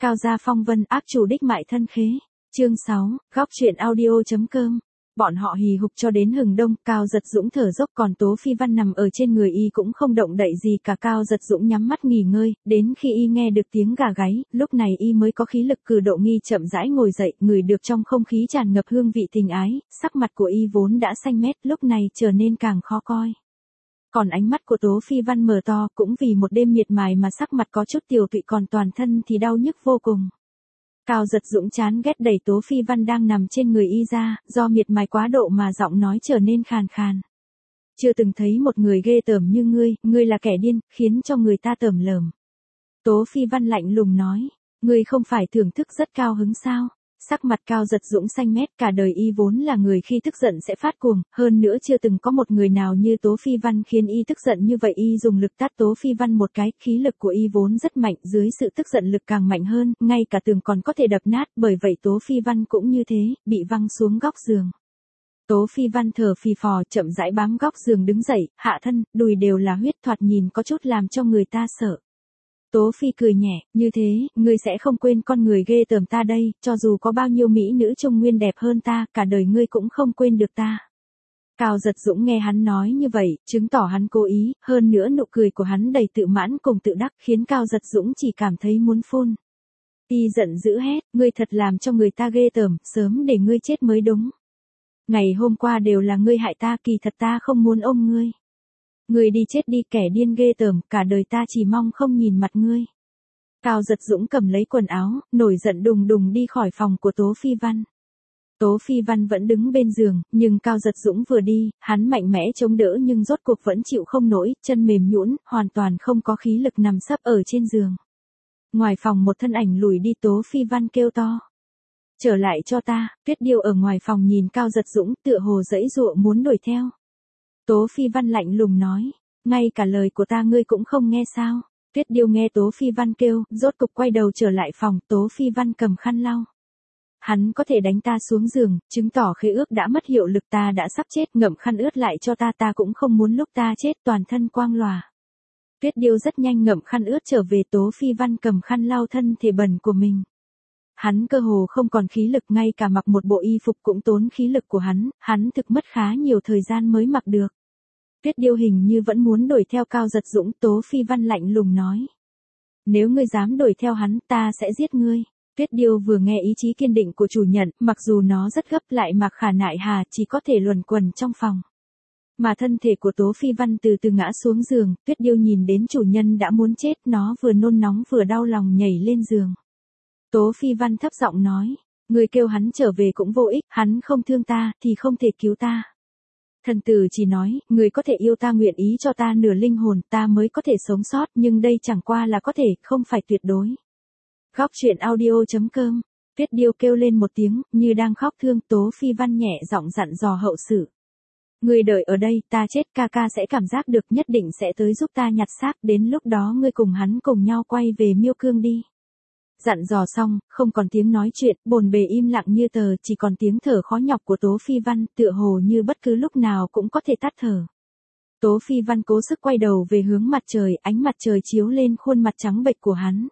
Cao gia phong vân ác chủ đích mại thân khế. Chương 6, góc truyện audio.com. Bọn họ hì hục cho đến hừng đông, Cao Giật Dũng thở dốc còn Tố Phi Văn nằm ở trên người y cũng không động đậy gì cả. Cao Giật Dũng nhắm mắt nghỉ ngơi, đến khi y nghe được tiếng gà gáy, lúc này y mới có khí lực cử động nghi chậm rãi ngồi dậy, ngửi được trong không khí tràn ngập hương vị tình ái, sắc mặt của y vốn đã xanh mét lúc này trở nên càng khó coi. Còn ánh mắt của Tố Phi Văn mở to cũng vì một đêm miệt mài mà sắc mặt có chút tiều tụy còn toàn thân thì đau nhức vô cùng. Cao Giật Dũng chán ghét đẩy Tố Phi Văn đang nằm trên người y ra, do miệt mài quá độ mà giọng nói trở nên khàn khàn. Chưa từng thấy một người ghê tởm như ngươi là kẻ điên, khiến cho người ta tởm lởm. Tố Phi Văn lạnh lùng nói, ngươi không phải thưởng thức rất cao hứng sao? Sắc mặt Cao Giật Dũng xanh mét, cả đời y vốn là người khi tức giận sẽ phát cuồng, hơn nữa chưa từng có một người nào như Tố Phi Văn khiến y tức giận như vậy. Y dùng lực tát Tố Phi Văn một cái, khí lực của y vốn rất mạnh, dưới sự tức giận lực càng mạnh hơn, ngay cả tường còn có thể đập nát, bởi vậy Tố Phi Văn cũng như thế, bị văng xuống góc giường. Tố Phi Văn thở phì phò chậm rãi bám góc giường đứng dậy, hạ thân, đùi đều là huyết, thoạt nhìn có chút làm cho người ta sợ. Tố Phi cười nhẹ, như thế, ngươi sẽ không quên con người ghê tởm ta đây, cho dù có bao nhiêu mỹ nữ Trung Nguyên đẹp hơn ta, cả đời ngươi cũng không quên được ta. Cao Giật Dũng nghe hắn nói như vậy, chứng tỏ hắn cố ý, hơn nữa nụ cười của hắn đầy tự mãn cùng tự đắc khiến Cao Giật Dũng chỉ cảm thấy muốn phun. Y giận dữ hét, ngươi thật làm cho người ta ghê tởm, sớm để ngươi chết mới đúng. Ngày hôm qua đều là ngươi hại ta, kỳ thật ta không muốn ôm ngươi. Ngươi đi chết đi, kẻ điên ghê tởm, cả đời ta chỉ mong không nhìn mặt ngươi. Cao Giật Dũng cầm lấy quần áo, nổi giận đùng đùng đi khỏi phòng của Tố Phi Văn. Tố Phi Văn vẫn đứng bên giường, nhưng Cao Giật Dũng vừa đi, hắn mạnh mẽ chống đỡ nhưng rốt cuộc vẫn chịu không nổi, chân mềm nhũn, hoàn toàn không có khí lực nằm sấp ở trên giường. Ngoài phòng một thân ảnh lùi đi, Tố Phi Văn kêu to. Trở lại cho ta, Tuyết Điêu ở ngoài phòng nhìn Cao Giật Dũng tựa hồ giãy giụa muốn đuổi theo. Tố Phi Văn lạnh lùng nói, ngay cả lời của ta ngươi cũng không nghe sao? Tuyết Điêu nghe Tố Phi Văn kêu, rốt cục quay đầu trở lại phòng, Tố Phi Văn cầm khăn lau. Hắn có thể đánh ta xuống giường, chứng tỏ khế ước đã mất hiệu lực, ta đã sắp chết, ngậm khăn ướt lại cho ta, ta cũng không muốn lúc ta chết toàn thân quang lòa. Tuyết Điêu rất nhanh ngậm khăn ướt trở về, Tố Phi Văn cầm khăn lau thân thể bẩn của mình. Hắn cơ hồ không còn khí lực, ngay cả mặc một bộ y phục cũng tốn khí lực của hắn thực mất khá nhiều thời gian mới mặc được. Tuyết Điêu hình như vẫn muốn đuổi theo Cao Giật Dũng, Tố Phi Văn lạnh lùng nói. Nếu ngươi dám đuổi theo hắn, ta sẽ giết ngươi. Tuyết Điêu vừa nghe ý chí kiên định của chủ nhân, mặc dù nó rất gấp lại mặc khả nại hà, chỉ có thể luẩn quẩn trong phòng. Mà thân thể của Tố Phi Văn từ từ ngã xuống giường, Tuyết Điêu nhìn đến chủ nhân đã muốn chết, nó vừa nôn nóng vừa đau lòng nhảy lên giường. Tố Phi Văn thấp giọng nói, người kêu hắn trở về cũng vô ích, hắn không thương ta, thì không thể cứu ta. Thần tử chỉ nói, người có thể yêu ta, nguyện ý cho ta nửa linh hồn, ta mới có thể sống sót, nhưng đây chẳng qua là có thể, không phải tuyệt đối. Góc truyện audio.com. Tuyết Điêu kêu lên một tiếng, như đang khóc thương. Tố Phi Văn nhẹ giọng dặn dò hậu sự. Ngươi đợi ở đây, ta chết ca ca sẽ cảm giác được, nhất định sẽ tới giúp ta nhặt xác, đến lúc đó ngươi cùng hắn cùng nhau quay về Miêu Cương đi. Dặn dò xong, không còn tiếng nói chuyện, bồn bề im lặng như tờ, chỉ còn tiếng thở khó nhọc của Tố Phi Văn, tựa hồ như bất cứ lúc nào cũng có thể tắt thở. Tố Phi Văn cố sức quay đầu về hướng mặt trời, ánh mặt trời chiếu lên khuôn mặt trắng bệch của hắn.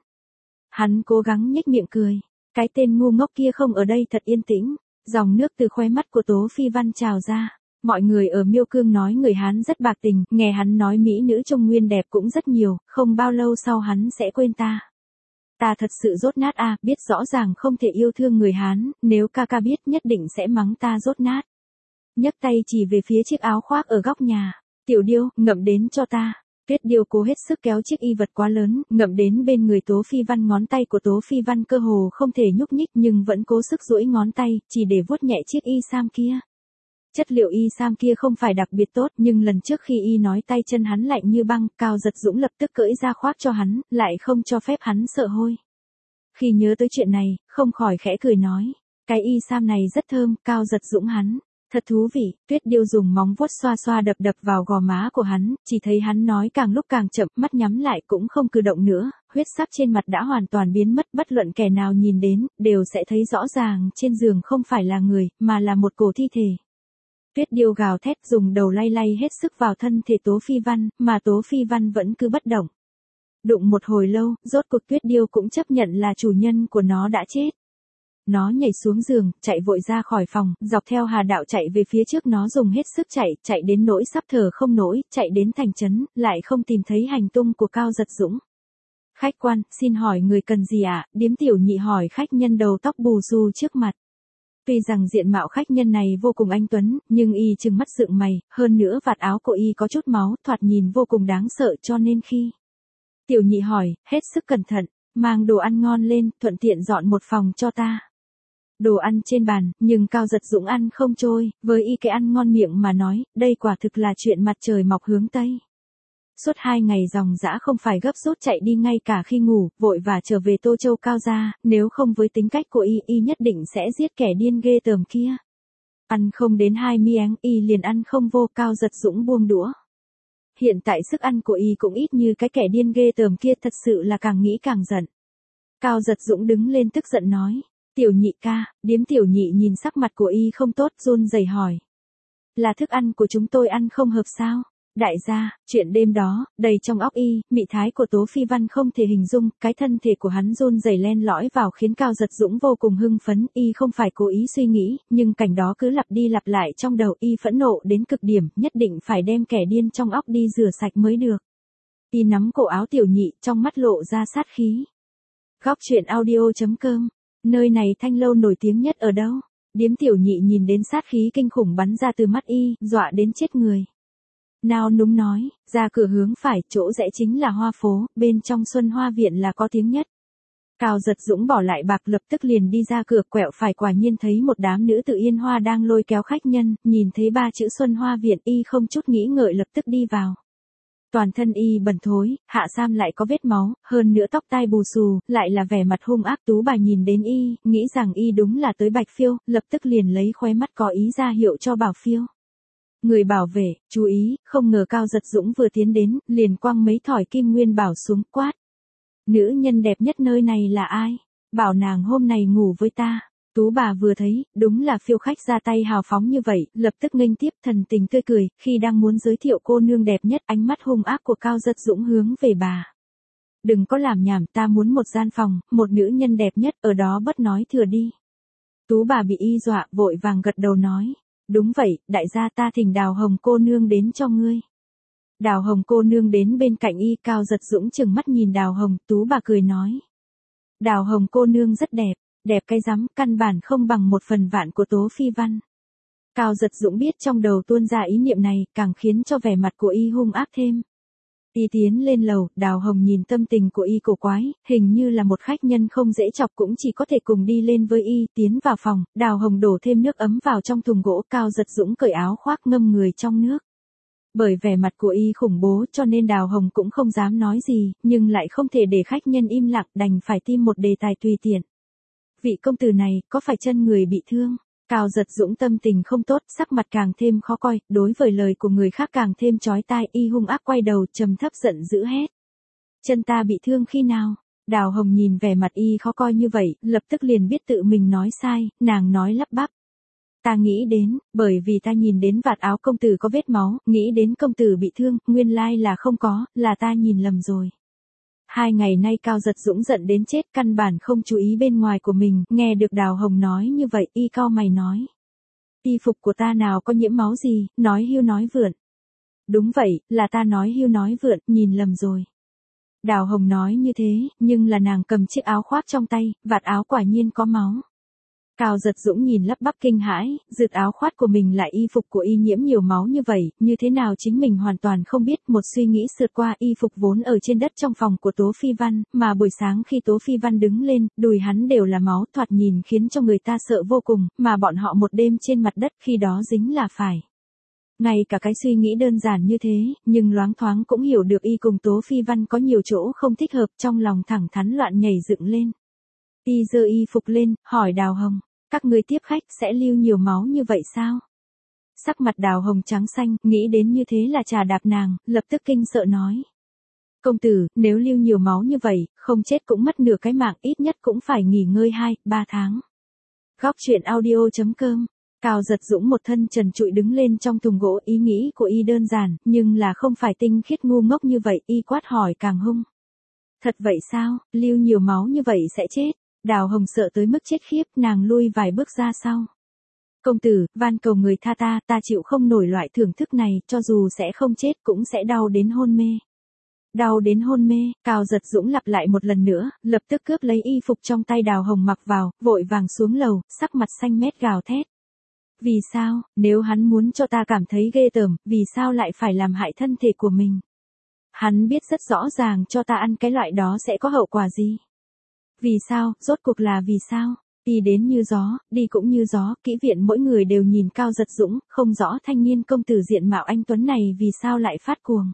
Hắn cố gắng nhếch miệng cười. Cái tên ngu ngốc kia không ở đây thật yên tĩnh. Dòng nước từ khóe mắt của Tố Phi Văn trào ra. Mọi người ở Miêu Cương nói người Hán rất bạc tình, nghe hắn nói mỹ nữ Trung Nguyên đẹp cũng rất nhiều, không bao lâu sau hắn sẽ quên ta. Ta thật sự dốt nát à, biết rõ ràng không thể yêu thương người Hán, nếu ca ca biết nhất định sẽ mắng ta dốt nát. Nhấc tay chỉ về phía chiếc áo khoác ở góc nhà. Tiểu Điêu, ngậm đến cho ta. Tuyết Điêu cố hết sức kéo chiếc y vật quá lớn, ngậm đến bên người Tố Phi Văn, ngón tay của Tố Phi Văn cơ hồ không thể nhúc nhích nhưng vẫn cố sức duỗi ngón tay, chỉ để vuốt nhẹ chiếc y sam kia. Chất liệu y sam kia không phải đặc biệt tốt, nhưng lần trước khi y nói tay chân hắn lạnh như băng, Cao Giật Dũng lập tức cởi ra khoác cho hắn, lại không cho phép hắn sợ hôi. Khi nhớ tới chuyện này, không khỏi khẽ cười nói, cái y sam này rất thơm, Cao Giật Dũng hắn. Thật thú vị. Tuyết Điêu dùng móng vuốt xoa xoa đập đập vào gò má của hắn, chỉ thấy hắn nói càng lúc càng chậm, mắt nhắm lại cũng không cử động nữa, huyết sắc trên mặt đã hoàn toàn biến mất, bất luận kẻ nào nhìn đến, đều sẽ thấy rõ ràng trên giường không phải là người, mà là một cổ thi thể. Tuyết Điêu gào thét dùng đầu lay lay hết sức vào thân thể Tố Phi Văn, mà Tố Phi Văn vẫn cứ bất động. Đụng một hồi lâu, rốt cuộc Tuyết Điêu cũng chấp nhận là chủ nhân của nó đã chết. Nó nhảy xuống giường, chạy vội ra khỏi phòng, dọc theo hà đạo chạy về phía trước, nó dùng hết sức chạy đến nỗi sắp thở không nổi, chạy đến thành trấn, lại không tìm thấy hành tung của Cao Giật Dũng. Khách quan, xin hỏi người cần gì ạ? Điếm tiểu nhị hỏi khách nhân đầu tóc bù xù trước mặt. Tuy rằng diện mạo khách nhân này vô cùng anh tuấn, nhưng y trừng mắt sượng mày, hơn nữa vạt áo của y có chút máu, thoạt nhìn vô cùng đáng sợ, cho nên khi tiểu nhị hỏi, hết sức cẩn thận, mang đồ ăn ngon lên, thuận tiện dọn một phòng cho ta. Đồ ăn trên bàn, nhưng Cao Giật Dũng ăn không trôi, với y cái ăn ngon miệng mà nói, đây quả thực là chuyện mặt trời mọc hướng Tây. Suốt 2 ngày dòng dã không phải gấp rút chạy đi ngay cả khi ngủ, vội và trở về Tô Châu Cao gia, nếu không với tính cách của y nhất định sẽ giết kẻ điên ghê tởm kia. Ăn không đến 2 miếng, y liền ăn không vô. Cao Giật Dũng buông đũa. Hiện tại sức ăn của y cũng ít như cái kẻ điên ghê tởm kia, thật sự là càng nghĩ càng giận. Cao Giật Dũng đứng lên tức giận nói, tiểu nhị ca. Điếm tiểu nhị nhìn sắc mặt của y không tốt, run rẩy hỏi. Là thức ăn của chúng tôi ăn không hợp sao? Đại gia, chuyện đêm đó, đầy trong óc y, mị thái của Tố Phi Văn không thể hình dung, cái thân thể của hắn run rẩy len lỏi vào khiến Cao Giật Dũng vô cùng hưng phấn, y không phải cố ý suy nghĩ, nhưng cảnh đó cứ lặp đi lặp lại trong đầu y, phẫn nộ đến cực điểm, nhất định phải đem kẻ điên trong óc đi rửa sạch mới được. Y nắm cổ áo tiểu nhị, trong mắt lộ ra sát khí. Góc truyện audio.com, nơi này thanh lâu nổi tiếng nhất ở đâu? Điếm tiểu nhị nhìn đến sát khí kinh khủng bắn ra từ mắt y, dọa đến chết người. Nao núng nói, ra cửa hướng phải, chỗ rẽ chính là Hoa phố, bên trong Xuân Hoa viện là có tiếng nhất. Cao Giật Dũng bỏ lại bạc, lập tức liền đi ra cửa, quẹo phải, quả nhiên thấy một đám nữ tử Yên Hoa đang lôi kéo khách nhân, nhìn thấy 3 chữ Xuân Hoa viện, y không chút nghĩ ngợi lập tức đi vào. Toàn thân y bẩn thối, hạ sam lại có vết máu, hơn nữa tóc tai bù xù, lại là vẻ mặt hung ác. Tú bà nhìn đến y, nghĩ rằng y đúng là tới Bạch Phiêu, lập tức liền lấy khóe mắt có ý ra hiệu cho Bảo Phiêu. Người bảo vệ, chú ý, không ngờ Cao Giật Dũng vừa tiến đến, liền quăng mấy thỏi kim nguyên bảo xuống, quát. Nữ nhân đẹp nhất nơi này là ai? Bảo nàng hôm nay ngủ với ta. Tú bà vừa thấy, đúng là Phiêu khách ra tay hào phóng như vậy, lập tức nghênh tiếp, thần tình tươi cười, khi đang muốn giới thiệu cô nương đẹp nhất, ánh mắt hung ác của Cao Giật Dũng hướng về bà. Đừng có làm nhảm, ta muốn một gian phòng, một nữ nhân đẹp nhất, ở đó bất nói thừa đi. Tú bà bị y dọa, vội vàng gật đầu nói. Đúng vậy, đại gia, ta thỉnh Đào Hồng cô nương đến cho ngươi. Đào Hồng cô nương đến bên cạnh y. Cao Giật Dũng trừng mắt nhìn Đào Hồng, Tú bà cười nói. Đào Hồng cô nương rất đẹp, đẹp cái rắm, căn bản không bằng 1/1000 của Tố Phi Văn. Cao Giật Dũng biết trong đầu tuôn ra ý niệm này, càng khiến cho vẻ mặt của y hung ác thêm. Y tiến lên lầu, Đào Hồng nhìn tâm tình của y cổ quái, hình như là một khách nhân không dễ chọc, cũng chỉ có thể cùng đi lên với y. Tiến vào phòng, Đào Hồng đổ thêm nước ấm vào trong thùng gỗ. Cao Giật Dũng cởi áo khoác ngâm người trong nước. Bởi vẻ mặt của y khủng bố cho nên Đào Hồng cũng không dám nói gì, nhưng lại không thể để khách nhân im lặng, đành phải tìm một đề tài tùy tiện. Vị công tử này, có phải chân người bị thương? Cao Giật Dũng tâm tình không tốt, sắc mặt càng thêm khó coi, đối với lời của người khác càng thêm chói tai, y hung ác quay đầu, trầm thấp giận dữ hét. Chân ta bị thương khi nào? Đào Hồng nhìn vẻ mặt y khó coi như vậy, lập tức liền biết tự mình nói sai, nàng nói lắp bắp. Ta nghĩ đến, bởi vì ta nhìn đến vạt áo công tử có vết máu, nghĩ đến công tử bị thương, nguyên lai là không có, là ta nhìn lầm rồi. 2 ngày nay Cao Giật Dũng giận đến chết, căn bản không chú ý bên ngoài của mình, nghe được Đào Hồng nói như vậy, y cau mày nói. Y phục của ta nào có nhiễm máu gì, nói hưu nói vượn. Đúng vậy, là ta nói hưu nói vượn, nhìn lầm rồi. Đào Hồng nói như thế, nhưng là nàng cầm chiếc áo khoác trong tay, vạt áo quả nhiên có máu. Cao Giật Dũng nhìn lắp bắp kinh hãi, rượt áo khoác của mình lại y phục của y nhiễm nhiều máu như vậy, như thế nào chính mình hoàn toàn không biết. Một suy nghĩ sượt qua, y phục vốn ở trên đất trong phòng của Tố Phi Văn, mà buổi sáng khi Tố Phi Văn đứng lên, đùi hắn đều là máu, thoạt nhìn khiến cho người ta sợ vô cùng, mà bọn họ một đêm trên mặt đất khi đó dính là phải. Ngay cả cái suy nghĩ đơn giản như thế, nhưng loáng thoáng cũng hiểu được y cùng Tố Phi Văn có nhiều chỗ không thích hợp, trong lòng thẳng thắn loạn nhảy dựng lên. Y giơ y phục lên, hỏi Đào Hồng. Các ngươi tiếp khách sẽ lưu nhiều máu như vậy sao? Sắc mặt Đào Hồng trắng xanh, nghĩ đến như thế là trà đạp nàng, lập tức kinh sợ nói. Công tử, nếu lưu nhiều máu như vậy, không chết cũng mất nửa cái mạng, ít nhất cũng phải nghỉ ngơi 2-3 tháng. Góc truyện audio.com. Cao Giật Dũng một thân trần trụi đứng lên trong thùng gỗ, ý nghĩ của y đơn giản, nhưng là không phải tinh khiết ngu ngốc như vậy, y quát hỏi càng hung. Thật vậy sao, lưu nhiều máu như vậy sẽ chết. Đào Hồng sợ tới mức chết khiếp, nàng lui vài bước ra sau. Công tử, van cầu người tha ta chịu không nổi loại thưởng thức này, cho dù sẽ không chết cũng sẽ đau đến hôn mê. Đau đến hôn mê, Cao Giật Dũng lặp lại một lần nữa, lập tức cướp lấy y phục trong tay Đào Hồng mặc vào, vội vàng xuống lầu, sắc mặt xanh mét gào thét. Vì sao, nếu hắn muốn cho ta cảm thấy ghê tởm, vì sao lại phải làm hại thân thể của mình? Hắn biết rất rõ ràng cho ta ăn cái loại đó sẽ có hậu quả gì. Vì sao, rốt cuộc là vì sao? Y đến như gió, đi cũng như gió, kỹ viện mỗi người đều nhìn Cao Giật Dũng, không rõ thanh niên công tử diện mạo anh tuấn này vì sao lại phát cuồng.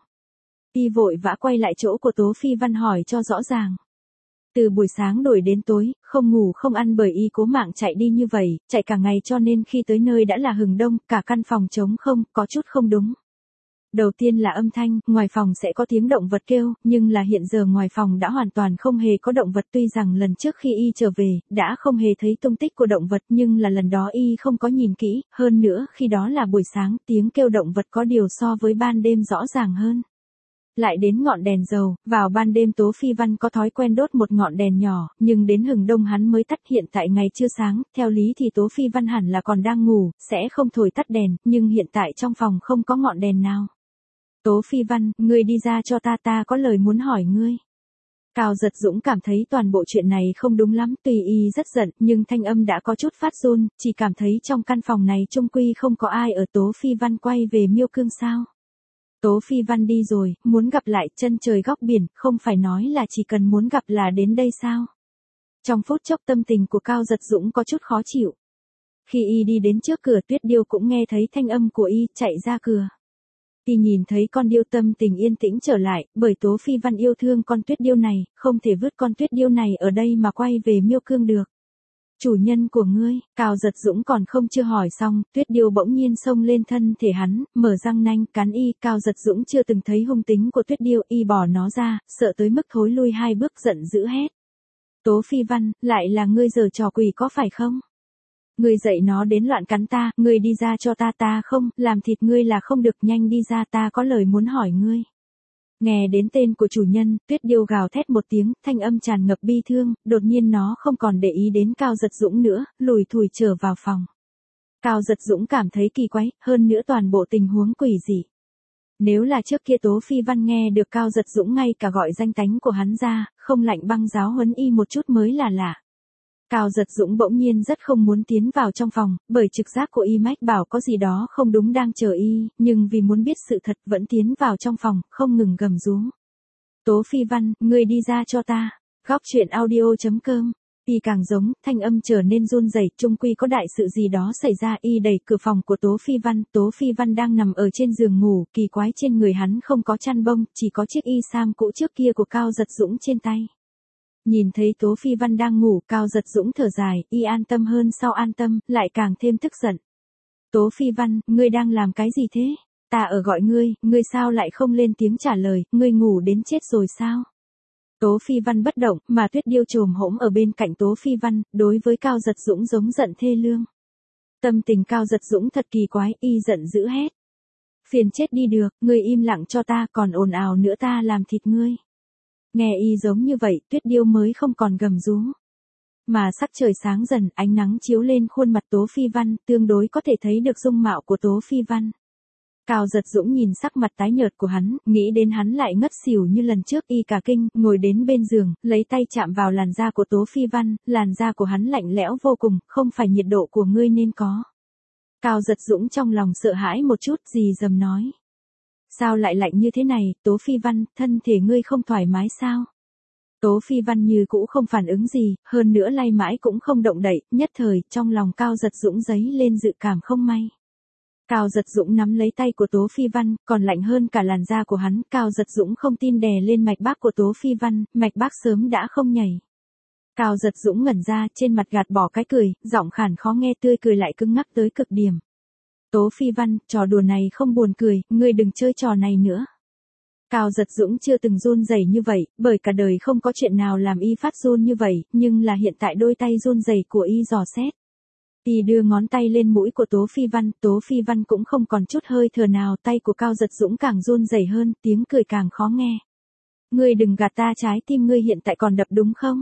Y vội vã quay lại chỗ của Tố Phi Văn hỏi cho rõ ràng. Từ buổi sáng đổi đến tối, không ngủ không ăn bởi y cố mạng chạy đi như vậy, chạy cả ngày cho nên khi tới nơi đã là hừng đông, cả căn phòng trống không, có chút không đúng. Đầu tiên là âm thanh, ngoài phòng sẽ có tiếng động vật kêu, nhưng là hiện giờ ngoài phòng đã hoàn toàn không hề có động vật, tuy rằng lần trước khi y trở về, đã không hề thấy tung tích của động vật nhưng là lần đó y không có nhìn kỹ, hơn nữa khi đó là buổi sáng, tiếng kêu động vật có điều so với ban đêm rõ ràng hơn. Lại đến ngọn đèn dầu, vào ban đêm Tố Phi Văn có thói quen đốt một ngọn đèn nhỏ, nhưng đến hừng đông hắn mới tắt, hiện tại ngày chưa sáng, theo lý thì Tố Phi Văn hẳn là còn đang ngủ, sẽ không thổi tắt đèn, nhưng hiện tại trong phòng không có ngọn đèn nào. Tố Phi Văn, ngươi đi ra cho ta có lời muốn hỏi ngươi. Cao Giật Dũng cảm thấy toàn bộ chuyện này không đúng lắm, tuy y rất giận, nhưng thanh âm đã có chút phát run, chỉ cảm thấy trong căn phòng này chung quy không có ai ở. Tố Phi Văn quay về Miêu Cương sao? Tố Phi Văn đi rồi, muốn gặp lại chân trời góc biển, không phải nói là chỉ cần muốn gặp là đến đây sao? Trong phút chốc tâm tình của Cao Giật Dũng có chút khó chịu. Khi y đi đến trước cửa Tuyết Điêu cũng nghe thấy thanh âm của y, chạy ra cửa. Y nhìn thấy con điêu tâm tình yên tĩnh trở lại, bởi Tố Phi Văn yêu thương con Tuyết Điêu này, không thể vứt con Tuyết Điêu này ở đây mà quay về Miêu Cương được. Chủ nhân của ngươi, Cao Giật Dũng còn không chưa hỏi xong, Tuyết Điêu bỗng nhiên xông lên thân thể hắn, mở răng nanh cắn y. Cao Giật Dũng chưa từng thấy hung tính của Tuyết Điêu, y bỏ nó ra, sợ tới mức thối lui 2 bước, giận dữ hét. Tố Phi Văn, lại là ngươi giở trò quỷ có phải không? Ngươi dạy nó đến loạn cắn ta, ngươi đi ra cho ta không, làm thịt ngươi là không được, nhanh đi ra, ta có lời muốn hỏi ngươi. Nghe đến tên của chủ nhân, Tuyết Điêu gào thét một tiếng, thanh âm tràn ngập bi thương, đột nhiên nó không còn để ý đến Cao Giật Dũng nữa, lùi thủi trở vào phòng. Cao Giật Dũng cảm thấy kỳ quái, hơn nữa toàn bộ tình huống quỷ dị. Nếu là trước kia Tố Phi Văn nghe được Cao Giật Dũng ngay cả gọi danh tánh của hắn ra, không lạnh băng giáo huấn y một chút mới là lạ. Cao Giật Dũng bỗng nhiên rất không muốn tiến vào trong phòng, bởi trực giác của y mách bảo có gì đó không đúng đang chờ y, nhưng vì muốn biết sự thật vẫn tiến vào trong phòng, không ngừng gầm rú. Tố Phi Văn, ngươi đi ra cho ta. Góc truyện audio.com. Y càng giống, thanh âm trở nên run rẩy, chung quy có đại sự gì đó xảy ra. Y đẩy cửa phòng của Tố Phi Văn đang nằm ở trên giường ngủ, kỳ quái trên người hắn không có chăn bông, chỉ có chiếc y sam cũ trước kia của Cao Giật Dũng trên tay. Nhìn thấy Tố Phi Văn đang ngủ, Cao Giật Dũng thở dài, y an tâm hơn sau an tâm, lại càng thêm tức giận. Tố Phi Văn, ngươi đang làm cái gì thế? Ta ở gọi ngươi sao lại không lên tiếng trả lời, ngươi ngủ đến chết rồi sao? Tố Phi Văn bất động, mà Tuyết Điêu trồm hổm ở bên cạnh Tố Phi Văn, đối với Cao Giật Dũng giống giận thê lương. Tâm tình Cao Giật Dũng thật kỳ quái, y giận dữ hét. Phiền chết đi được, ngươi im lặng cho ta, còn ồn ào nữa ta làm thịt ngươi. Nghe y giống như vậy, Tuyết Điêu mới không còn gầm rú. Mà sắc trời sáng dần, ánh nắng chiếu lên khuôn mặt Tố Phi Văn, tương đối có thể thấy được dung mạo của Tố Phi Văn. Cao Giật Dũng nhìn sắc mặt tái nhợt của hắn, nghĩ đến hắn lại ngất xỉu như lần trước, y cả kinh, ngồi đến bên giường, lấy tay chạm vào làn da của Tố Phi Văn, làn da của hắn lạnh lẽo vô cùng, không phải nhiệt độ của ngươi nên có. Cao Giật Dũng trong lòng sợ hãi một chút, rì rầm nói. Sao lại lạnh như thế này, Tố Phi Văn, thân thể ngươi không thoải mái sao? Tố Phi Văn như cũ không phản ứng gì, hơn nữa lay mãi cũng không động đậy, nhất thời, trong lòng Cao Giật Dũng dấy lên dự cảm không may. Cao Giật Dũng nắm lấy tay của Tố Phi Văn, còn lạnh hơn cả làn da của hắn, Cao Giật Dũng không tin đè lên mạch bác của Tố Phi Văn, mạch bác sớm đã không nhảy. Cao Giật Dũng ngẩn ra, trên mặt gạt bỏ cái cười, giọng khàn khó nghe, tươi cười lại cứng ngắc tới cực điểm. Tố Phi Văn, trò đùa này không buồn cười, ngươi đừng chơi trò này nữa. Cao Giật Dũng chưa từng run rẩy như vậy, bởi cả đời không có chuyện nào làm y phát run như vậy, nhưng là hiện tại đôi tay run rẩy của y dò xét. Y đưa ngón tay lên mũi của Tố Phi Văn cũng không còn chút hơi thở nào, tay của Cao Giật Dũng càng run rẩy hơn, tiếng cười càng khó nghe. Ngươi đừng gạt ta, trái tim ngươi hiện tại còn đập đúng không?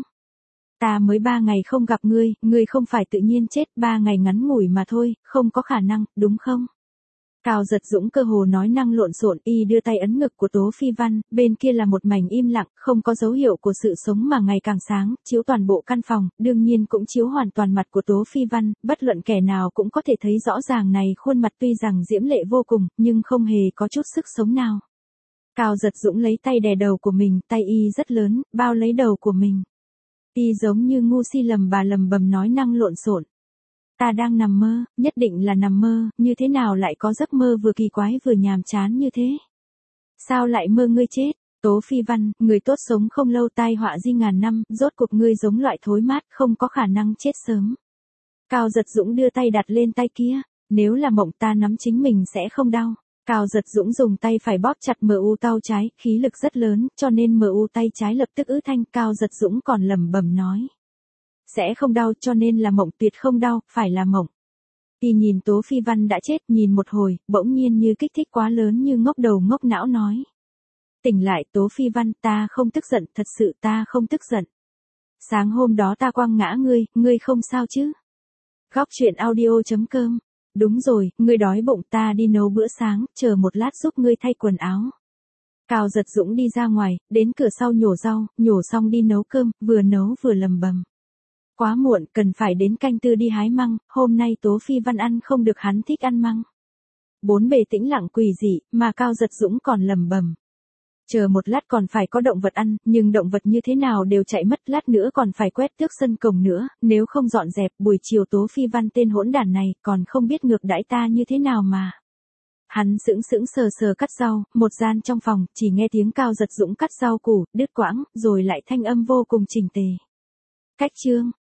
Ta mới 3 ngày không gặp ngươi, ngươi không phải tự nhiên chết, 3 ngày ngắn ngủi mà thôi, không có khả năng, đúng không? Cao Giật Dũng cơ hồ nói năng lộn xộn, y đưa tay ấn ngực của Tố Phi Văn, bên kia là một mảnh im lặng, không có dấu hiệu của sự sống mà ngày càng sáng, chiếu toàn bộ căn phòng, đương nhiên cũng chiếu hoàn toàn mặt của Tố Phi Văn, bất luận kẻ nào cũng có thể thấy rõ ràng này khuôn mặt tuy rằng diễm lệ vô cùng, nhưng không hề có chút sức sống nào. Cao Giật Dũng lấy tay đè đầu của mình, tay y rất lớn, bao lấy đầu của mình. Y giống như ngu si lầm bầm nói năng lộn xộn. Ta đang nằm mơ, nhất định là nằm mơ, như thế nào lại có giấc mơ vừa kỳ quái vừa nhàm chán như thế? Sao lại mơ ngươi chết? Tố Phi Văn, người tốt sống không lâu, tai họa di ngàn năm, rốt cuộc ngươi giống loại thối mát, không có khả năng chết sớm. Cao Giật Dũng đưa tay đặt lên tay kia, nếu là mộng ta nắm chính mình sẽ không đau. Cao Giật Dũng dùng tay phải bóp chặt MU tay trái, khí lực rất lớn, cho nên MU tay trái lập tức ứ thanh. Cao Giật Dũng còn lẩm bẩm nói. Sẽ không đau, cho nên là mộng, tuyệt không đau, phải là mộng. Y nhìn Tố Phi Văn đã chết, nhìn một hồi, bỗng nhiên như kích thích quá lớn như ngốc đầu ngốc não nói. Tỉnh lại Tố Phi Văn, ta không tức giận, thật sự ta không tức giận. Sáng hôm đó ta quăng ngã ngươi không sao chứ? Góc truyện audio.com. Đúng rồi, ngươi đói bụng, ta đi nấu bữa sáng, chờ một lát giúp ngươi thay quần áo. Cao Giật Dũng đi ra ngoài, đến cửa sau nhổ rau, nhổ xong đi nấu cơm, vừa nấu vừa lầm bầm. Quá muộn, cần phải đến canh tư đi hái măng, hôm nay Tố Phi Văn ăn không được, hắn thích ăn măng. Bốn bề tĩnh lặng quỷ dị, mà Cao Giật Dũng còn lầm bầm. Chờ một lát còn phải có động vật ăn, nhưng động vật như thế nào đều chạy mất, lát nữa còn phải quét tước sân cổng nữa, nếu không dọn dẹp, buổi chiều Tố Phi Văn tên hỗn đản này, còn không biết ngược đãi ta như thế nào mà. Hắn sững sờ cắt rau, một gian trong phòng, chỉ nghe tiếng Cao Giật Dũng cắt rau củ, đứt quãng, rồi lại thanh âm vô cùng chỉnh tề. Cách chương.